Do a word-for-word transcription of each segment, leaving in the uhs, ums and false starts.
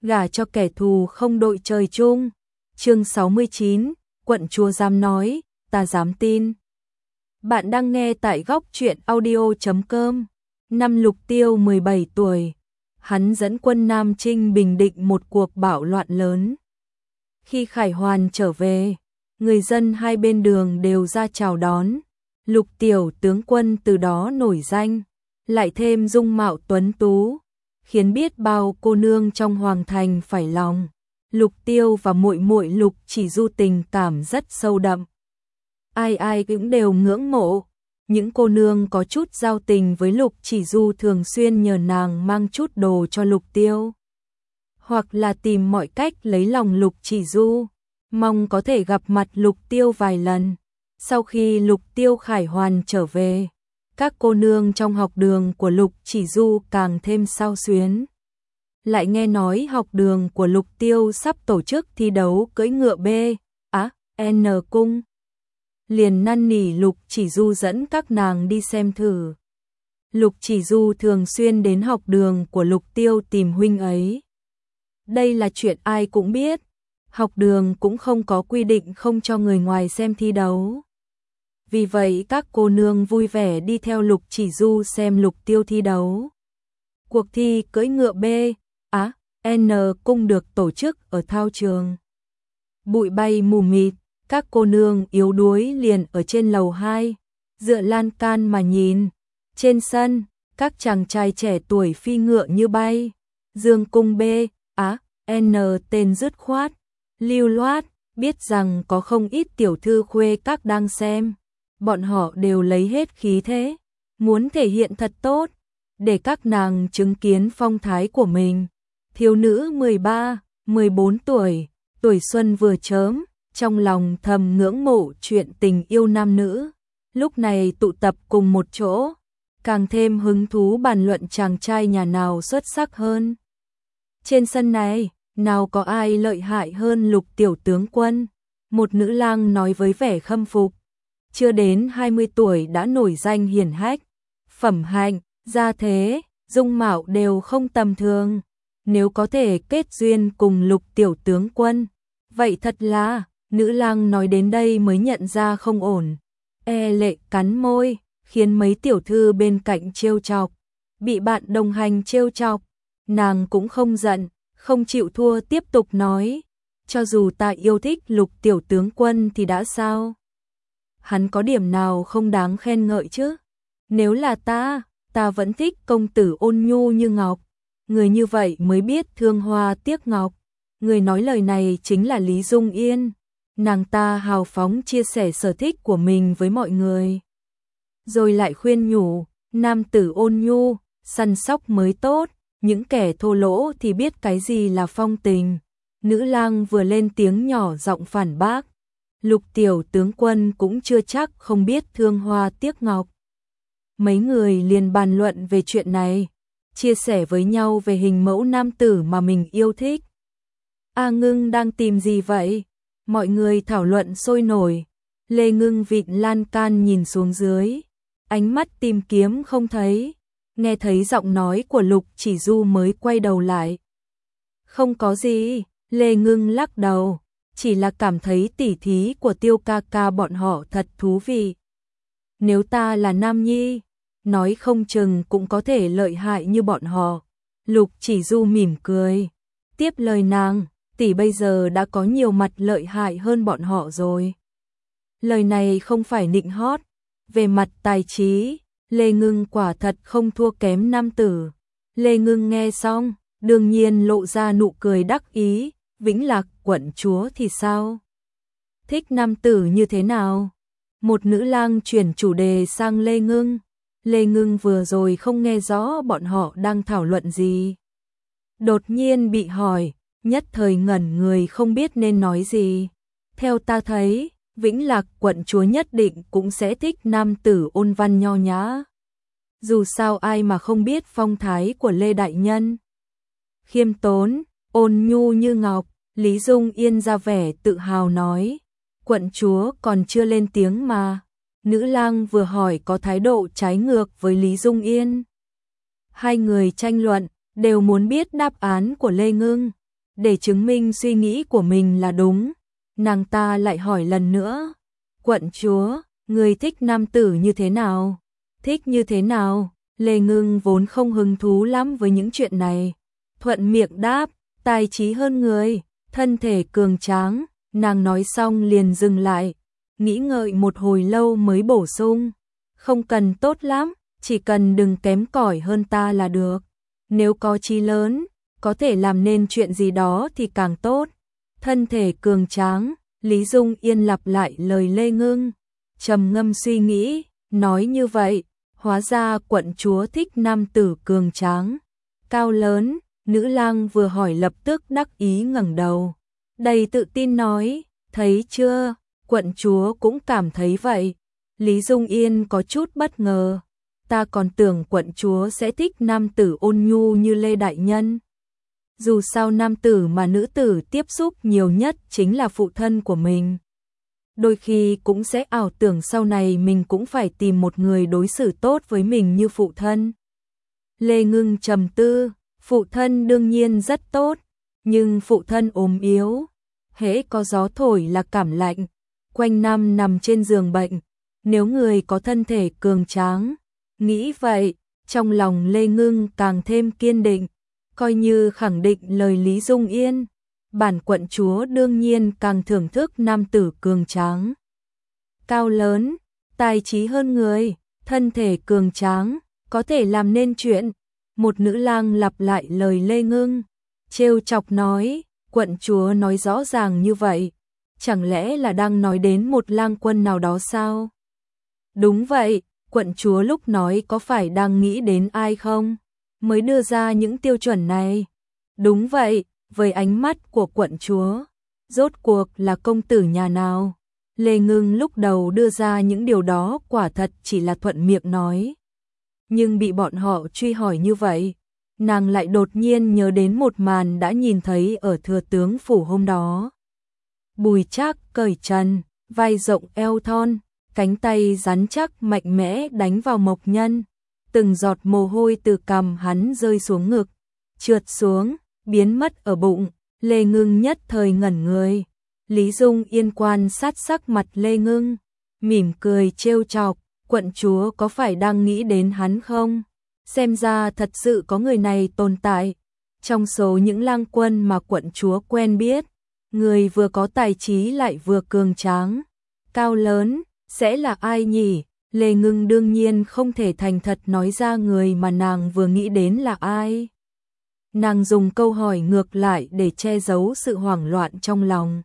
gả cho kẻ thù không đội trời chung. Chương sáu mươi chín, quận chúa dám nói, ta dám tin. Bạn đang nghe tại góc truyện audio chấm com. Năm Lục Tiêu mười bảy tuổi, hắn dẫn quân Nam Trinh bình định một cuộc bạo loạn lớn. Khi Khải Hoàn trở về, người dân hai bên đường đều ra chào đón. Lục tiểu tướng quân từ đó nổi danh, lại thêm dung mạo tuấn tú, khiến biết bao cô nương trong hoàng thành phải lòng. Lục Tiêu và muội muội Lục Chỉ Du tình cảm rất sâu đậm. Ai ai cũng đều ngưỡng mộ. Những cô nương có chút giao tình với Lục Chỉ Du thường xuyên nhờ nàng mang chút đồ cho Lục Tiêu, hoặc là tìm mọi cách lấy lòng Lục Chỉ Du, mong có thể gặp mặt Lục Tiêu vài lần. Sau khi Lục Tiêu Khải Hoàn trở về, các cô nương trong học đường của Lục Chỉ Du càng thêm xao xuyến. Lại nghe nói học đường của Lục Tiêu sắp tổ chức thi đấu cưỡi ngựa B, á, N cung. Liền năn nỉ Lục Chỉ Du dẫn các nàng đi xem thử. Lục Chỉ Du thường xuyên đến học đường của Lục Tiêu tìm huynh ấy. Đây là chuyện ai cũng biết, học đường cũng không có quy định không cho người ngoài xem thi đấu. Vì vậy các cô nương vui vẻ đi theo Lục Chỉ Du xem Lục Tiêu thi đấu. Cuộc thi cưỡi ngựa B, á, N cung được tổ chức ở thao trường. Bụi bay mù mịt, các cô nương yếu đuối liền ở trên lầu hai, dựa lan can mà nhìn. Trên sân, các chàng trai trẻ tuổi phi ngựa như bay. Dương cung B, á, N tên dứt khoát, lưu loát, biết rằng có không ít tiểu thư khuê các đang xem. Bọn họ đều lấy hết khí thế, muốn thể hiện thật tốt, để các nàng chứng kiến phong thái của mình. Thiếu nữ mười ba, mười bốn tuổi, tuổi xuân vừa chớm, trong lòng thầm ngưỡng mộ chuyện tình yêu nam nữ. Lúc này tụ tập cùng một chỗ, càng thêm hứng thú bàn luận chàng trai nhà nào xuất sắc hơn. Trên sân này, nào có ai lợi hại hơn Lục tiểu tướng quân? Một nữ lang nói với vẻ khâm phục. Chưa đến hai mươi tuổi đã nổi danh hiển hách, phẩm hạnh, gia thế, dung mạo đều không tầm thường. Nếu có thể kết duyên cùng Lục tiểu tướng quân, vậy thật là, nữ lang nói đến đây mới nhận ra không ổn. E lệ cắn môi, khiến mấy tiểu thư bên cạnh trêu chọc. Bị bạn đồng hành trêu chọc, nàng cũng không giận, không chịu thua tiếp tục nói. Cho dù ta yêu thích Lục tiểu tướng quân thì đã sao? Hắn có điểm nào không đáng khen ngợi chứ? Nếu là ta, ta vẫn thích công tử ôn nhu như ngọc. Người như vậy mới biết thương hoa tiếc ngọc. Người nói lời này chính là Lý Dung Yên. Nàng ta hào phóng chia sẻ sở thích của mình với mọi người. Rồi lại khuyên nhủ, nam tử ôn nhu, săn sóc mới tốt, những kẻ thô lỗ thì biết cái gì là phong tình. Nữ lang vừa lên tiếng nhỏ giọng phản bác. Lục tiểu tướng quân cũng chưa chắc không biết thương hoa tiếc ngọc. Mấy người liền bàn luận về chuyện này, chia sẻ với nhau về hình mẫu nam tử mà mình yêu thích. A Ngưng đang tìm gì vậy? Mọi người thảo luận sôi nổi. Lê Ngưng vịn lan can nhìn xuống dưới, ánh mắt tìm kiếm không thấy. Nghe thấy giọng nói của Lục Chỉ Du mới quay đầu lại. Không có gì, Lê Ngưng lắc đầu. Chỉ là cảm thấy tỉ thí của Tiêu ca ca bọn họ thật thú vị. Nếu ta là nam nhi, nói không chừng cũng có thể lợi hại như bọn họ. Lục Chỉ Du mỉm cười, tiếp lời nàng, tỷ bây giờ đã có nhiều mặt lợi hại hơn bọn họ rồi. Lời này không phải nịnh hót, về mặt tài trí, Lê Ngưng quả thật không thua kém nam tử. Lê Ngưng nghe xong, đương nhiên lộ ra nụ cười đắc ý. Vĩnh Lạc quận chúa thì sao? Thích nam tử như thế nào? Một nữ lang chuyển chủ đề sang Lê Ngưng. Lê Ngưng vừa rồi không nghe rõ bọn họ đang thảo luận gì. Đột nhiên bị hỏi, nhất thời ngẩn người không biết nên nói gì. Theo ta thấy, Vĩnh Lạc quận chúa nhất định cũng sẽ thích nam tử ôn văn nho nhã. Dù sao ai mà không biết phong thái của Lê Đại Nhân. Khiêm tốn, ôn nhu như ngọc. Lý Dung Yên ra vẻ tự hào nói, quận chúa còn chưa lên tiếng mà. Nữ lang vừa hỏi có thái độ trái ngược với Lý Dung Yên. Hai người tranh luận, đều muốn biết đáp án của Lê Ngưng. Để chứng minh suy nghĩ của mình là đúng, nàng ta lại hỏi lần nữa, quận chúa, người thích nam tử như thế nào? Thích như thế nào? Lê Ngưng vốn không hứng thú lắm với những chuyện này. Thuận miệng đáp, tài trí hơn người, thân thể cường tráng, nàng nói xong liền dừng lại, nghĩ ngợi một hồi lâu mới bổ sung, không cần tốt lắm, chỉ cần đừng kém cỏi hơn ta là được. Nếu có chí lớn, có thể làm nên chuyện gì đó thì càng tốt. Thân thể cường tráng, Lý Dung Yên lặp lại lời Lê Ngưng, trầm ngâm suy nghĩ, nói như vậy, hóa ra quận chúa thích nam tử cường tráng, cao lớn. Nữ lang vừa hỏi lập tức đắc ý ngẩng đầu, đầy tự tin nói, thấy chưa, quận chúa cũng cảm thấy vậy. Lý Dung Yên có chút bất ngờ, ta còn tưởng quận chúa sẽ thích nam tử ôn nhu như Lê Đại Nhân. Dù sao nam tử mà nữ tử tiếp xúc nhiều nhất chính là phụ thân của mình. Đôi khi cũng sẽ ảo tưởng sau này mình cũng phải tìm một người đối xử tốt với mình như phụ thân. Lê Ngưng trầm tư, phụ thân đương nhiên rất tốt, nhưng phụ thân ốm yếu, hễ có gió thổi là cảm lạnh, quanh năm nằm trên giường bệnh. Nếu người có thân thể cường tráng, nghĩ vậy, trong lòng Lê Ngưng càng thêm kiên định, coi như khẳng định lời Lý Dung Yên. Bản quận chúa đương nhiên càng thưởng thức nam tử cường tráng, cao lớn, tài trí hơn người, thân thể cường tráng, có thể làm nên chuyện. Một nữ lang lặp lại lời Lê Ngưng, trêu chọc nói, quận chúa nói rõ ràng như vậy, chẳng lẽ là đang nói đến một lang quân nào đó sao? Đúng vậy, quận chúa lúc nói có phải đang nghĩ đến ai không? Mới đưa ra những tiêu chuẩn này. Đúng vậy, với ánh mắt của quận chúa, rốt cuộc là công tử nhà nào? Lê Ngưng lúc đầu đưa ra những điều đó quả thật chỉ là thuận miệng nói. Nhưng bị bọn họ truy hỏi như vậy, nàng lại đột nhiên nhớ đến một màn đã nhìn thấy ở thừa tướng phủ hôm đó. Bùi Trác cởi trần, vai rộng eo thon, cánh tay rắn chắc mạnh mẽ đánh vào Mộc Nhân. Từng giọt mồ hôi từ cằm hắn rơi xuống ngực, trượt xuống, biến mất ở bụng. Lê Ngưng nhất thời ngẩn người. Lý Dung Yên quan sát sắc mặt Lê Ngưng, mỉm cười trêu chọc, quận chúa có phải đang nghĩ đến hắn không? Xem ra thật sự có người này tồn tại. Trong số những lang quân mà quận chúa quen biết, người vừa có tài trí lại vừa cường tráng, cao lớn, sẽ là ai nhỉ? Lê Ngưng đương nhiên không thể thành thật nói ra người mà nàng vừa nghĩ đến là ai. Nàng dùng câu hỏi ngược lại để che giấu sự hoảng loạn trong lòng.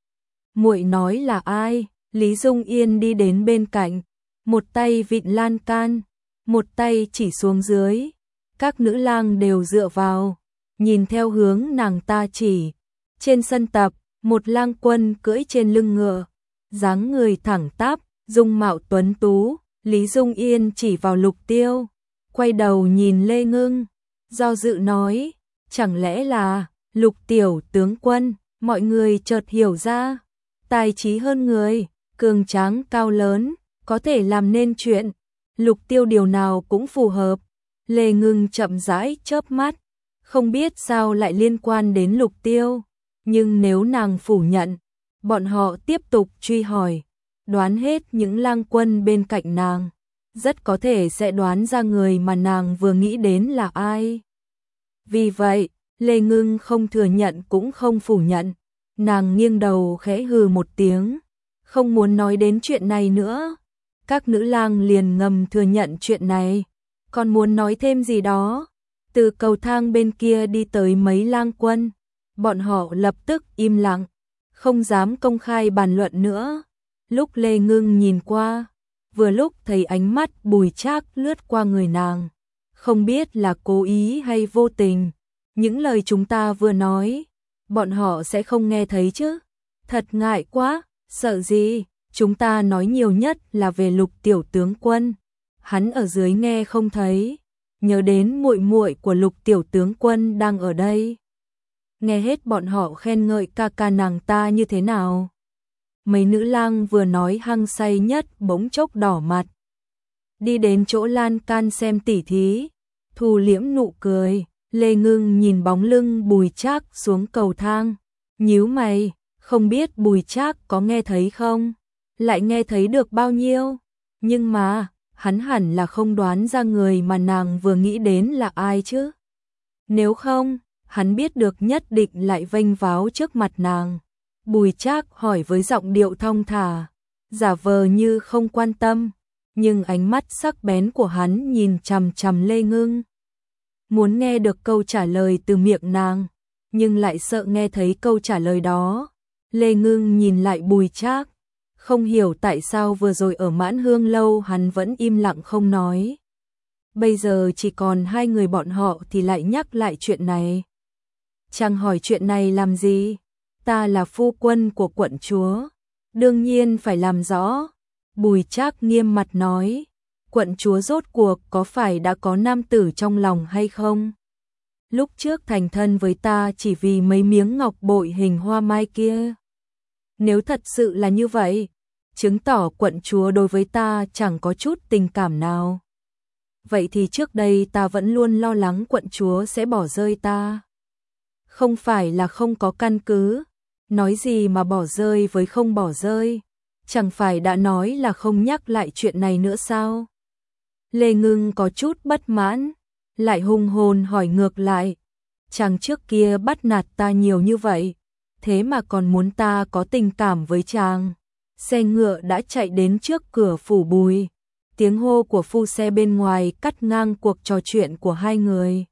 Muội nói là ai? Lý Dung Yên đi đến bên cạnh, một tay vịn lan can, một tay chỉ xuống dưới. Các nữ lang đều dựa vào, nhìn theo hướng nàng ta chỉ. Trên sân tập, một lang quân cưỡi trên lưng ngựa, dáng người thẳng tắp, dung mạo tuấn tú. Lý Dung Yên chỉ vào Lục Tiêu, quay đầu nhìn Lê Ngưng, do dự nói, chẳng lẽ là Lục tiểu tướng quân? Mọi người chợt hiểu ra, tài trí hơn người, cường tráng cao lớn, có thể làm nên chuyện. Lục Tiêu điều nào cũng phù hợp. Lê Ngưng chậm rãi chớp mắt, không biết sao lại liên quan đến Lục Tiêu, nhưng nếu nàng phủ nhận, bọn họ tiếp tục truy hỏi, đoán hết những lang quân bên cạnh nàng, rất có thể sẽ đoán ra người mà nàng vừa nghĩ đến là ai. Vì vậy, Lê Ngưng không thừa nhận cũng không phủ nhận, nàng nghiêng đầu khẽ hừ một tiếng, không muốn nói đến chuyện này nữa. Các nữ lang liền ngầm thừa nhận chuyện này, còn muốn nói thêm gì đó. Từ cầu thang bên kia đi tới mấy lang quân, bọn họ lập tức im lặng, không dám công khai bàn luận nữa. Lúc Lê Ngưng nhìn qua, vừa lúc thấy ánh mắt Bùi Trác lướt qua người nàng, không biết là cố ý hay vô tình. Những lời chúng ta vừa nói, bọn họ sẽ không nghe thấy chứ? Thật ngại quá, sợ gì? Chúng ta nói nhiều nhất là về Lục tiểu tướng quân, hắn ở dưới nghe không thấy. Nhớ đến muội muội của Lục tiểu tướng quân đang ở đây, nghe hết bọn họ khen ngợi ca ca nàng ta như thế nào. Mấy nữ lang vừa nói hăng say nhất bỗng chốc đỏ mặt, đi đến chỗ lan can xem tỉ thí, thu liễm nụ cười. Lê Ngưng nhìn bóng lưng Bùi Trác xuống cầu thang, nhíu mày, không biết Bùi Trác có nghe thấy không? Lại nghe thấy được bao nhiêu? Nhưng mà, hắn hẳn là không đoán ra người mà nàng vừa nghĩ đến là ai chứ? Nếu không, hắn biết được nhất định lại vênh váo trước mặt nàng. Bùi Trác hỏi với giọng điệu thong thả, giả vờ như không quan tâm, nhưng ánh mắt sắc bén của hắn nhìn chằm chằm Lê Ngưng. Muốn nghe được câu trả lời từ miệng nàng, nhưng lại sợ nghe thấy câu trả lời đó. Lê Ngưng nhìn lại Bùi Trác, không hiểu tại sao vừa rồi ở Mãn Hương lâu hắn vẫn im lặng không nói. Bây giờ chỉ còn hai người bọn họ thì lại nhắc lại chuyện này. Chàng hỏi chuyện này làm gì? Ta là phu quân của quận chúa, đương nhiên phải làm rõ. Bùi Trác nghiêm mặt nói, quận chúa rốt cuộc có phải đã có nam tử trong lòng hay không? Lúc trước thành thân với ta chỉ vì mấy miếng ngọc bội hình hoa mai kia. Nếu thật sự là như vậy, chứng tỏ quận chúa đối với ta chẳng có chút tình cảm nào. Vậy thì trước đây ta vẫn luôn lo lắng quận chúa sẽ bỏ rơi ta. Không phải là không có căn cứ, nói gì mà bỏ rơi với không bỏ rơi, chẳng phải đã nói là không nhắc lại chuyện này nữa sao? Lê Ngưng có chút bất mãn, lại hùng hồn hỏi ngược lại, chàng trước kia bắt nạt ta nhiều như vậy, thế mà còn muốn ta có tình cảm với chàng. Xe ngựa đã chạy đến trước cửa phủ Bùi, tiếng hô của phu xe bên ngoài cắt ngang cuộc trò chuyện của hai người.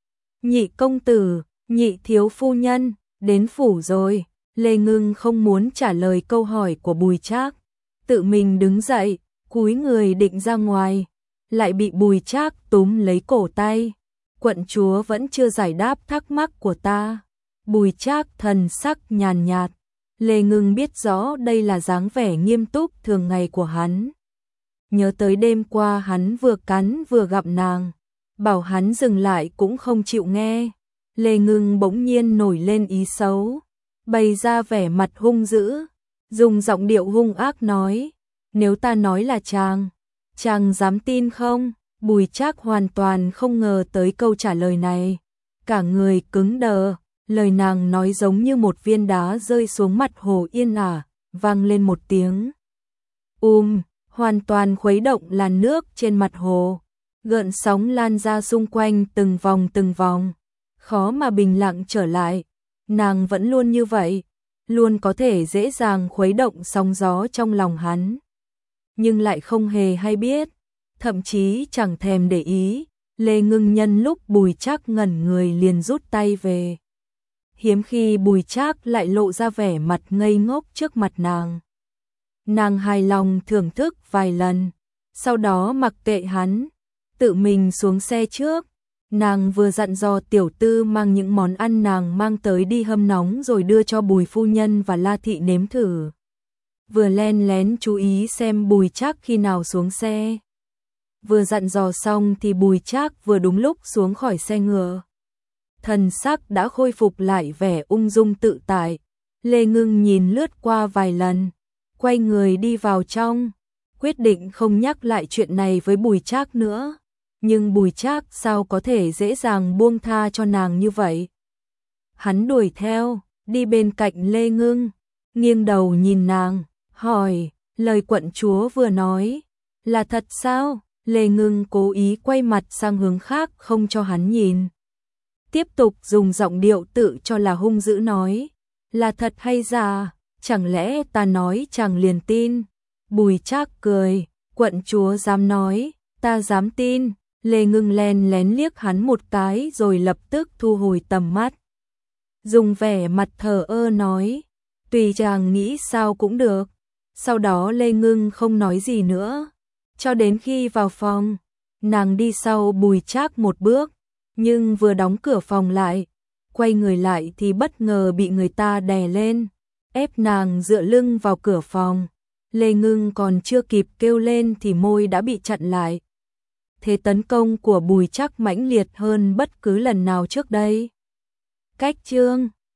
Nhị công tử, nhị thiếu phu nhân, đến phủ rồi. Lê Ngưng không muốn trả lời câu hỏi của Bùi Trác, tự mình đứng dậy, cúi người định ra ngoài, lại bị Bùi Trác túm lấy cổ tay. Quận chúa vẫn chưa giải đáp thắc mắc của ta. Bùi Trác thần sắc nhàn nhạt, Lê Ngưng biết rõ đây là dáng vẻ nghiêm túc thường ngày của hắn. Nhớ tới đêm qua hắn vừa cắn vừa gặp nàng, bảo hắn dừng lại cũng không chịu nghe. Lê Ngưng bỗng nhiên nổi lên ý xấu, bày ra vẻ mặt hung dữ, dùng giọng điệu hung ác nói, nếu ta nói là chàng, chàng dám tin không? Bùi Trác hoàn toàn không ngờ tới câu trả lời này, cả người cứng đờ, lời nàng nói giống như một viên đá rơi xuống mặt hồ yên ả, vang lên một tiếng. Um, hoàn toàn khuấy động làn nước trên mặt hồ, gợn sóng lan ra xung quanh từng vòng từng vòng, khó mà bình lặng trở lại. Nàng vẫn luôn như vậy, luôn có thể dễ dàng khuấy động sóng gió trong lòng hắn, nhưng lại không hề hay biết, thậm chí chẳng thèm để ý. Lê Ngưng nhân lúc Bùi Trác ngẩn người liền rút tay về. Hiếm khi Bùi Trác lại lộ ra vẻ mặt ngây ngốc trước mặt nàng. Nàng hài lòng thưởng thức vài lần, sau đó mặc kệ hắn, tự mình xuống xe trước. Nàng vừa dặn dò tiểu tư mang những món ăn nàng mang tới đi hâm nóng rồi đưa cho Bùi phu nhân và La thị nếm thử. Vừa len lén chú ý xem Bùi Trác khi nào xuống xe. Vừa dặn dò xong thì Bùi Trác vừa đúng lúc xuống khỏi xe ngựa. Thần sắc đã khôi phục lại vẻ ung dung tự tại. Lê Ngưng nhìn lướt qua vài lần, quay người đi vào trong, quyết định không nhắc lại chuyện này với Bùi Trác nữa. Nhưng Bùi Trác sao có thể dễ dàng buông tha cho nàng như vậy? Hắn đuổi theo, đi bên cạnh Lê Ngưng, nghiêng đầu nhìn nàng, hỏi, lời quận chúa vừa nói, là thật sao? Lê Ngưng cố ý quay mặt sang hướng khác không cho hắn nhìn. Tiếp tục dùng giọng điệu tự cho là hung dữ nói, là thật hay giả, chẳng lẽ ta nói chàng liền tin? Bùi Trác cười, quận chúa dám nói, ta dám tin. Lê Ngưng len lén liếc hắn một cái rồi lập tức thu hồi tầm mắt. Dùng vẻ mặt thờ ơ nói, tùy chàng nghĩ sao cũng được. Sau đó Lê Ngưng không nói gì nữa, cho đến khi vào phòng, nàng đi sau Bùi Trác một bước, nhưng vừa đóng cửa phòng lại, quay người lại thì bất ngờ bị người ta đè lên, ép nàng dựa lưng vào cửa phòng. Lê Ngưng còn chưa kịp kêu lên thì môi đã bị chặn lại. Thế tấn công của Bùi Trác mãnh liệt hơn bất cứ lần nào trước đây. Cách chương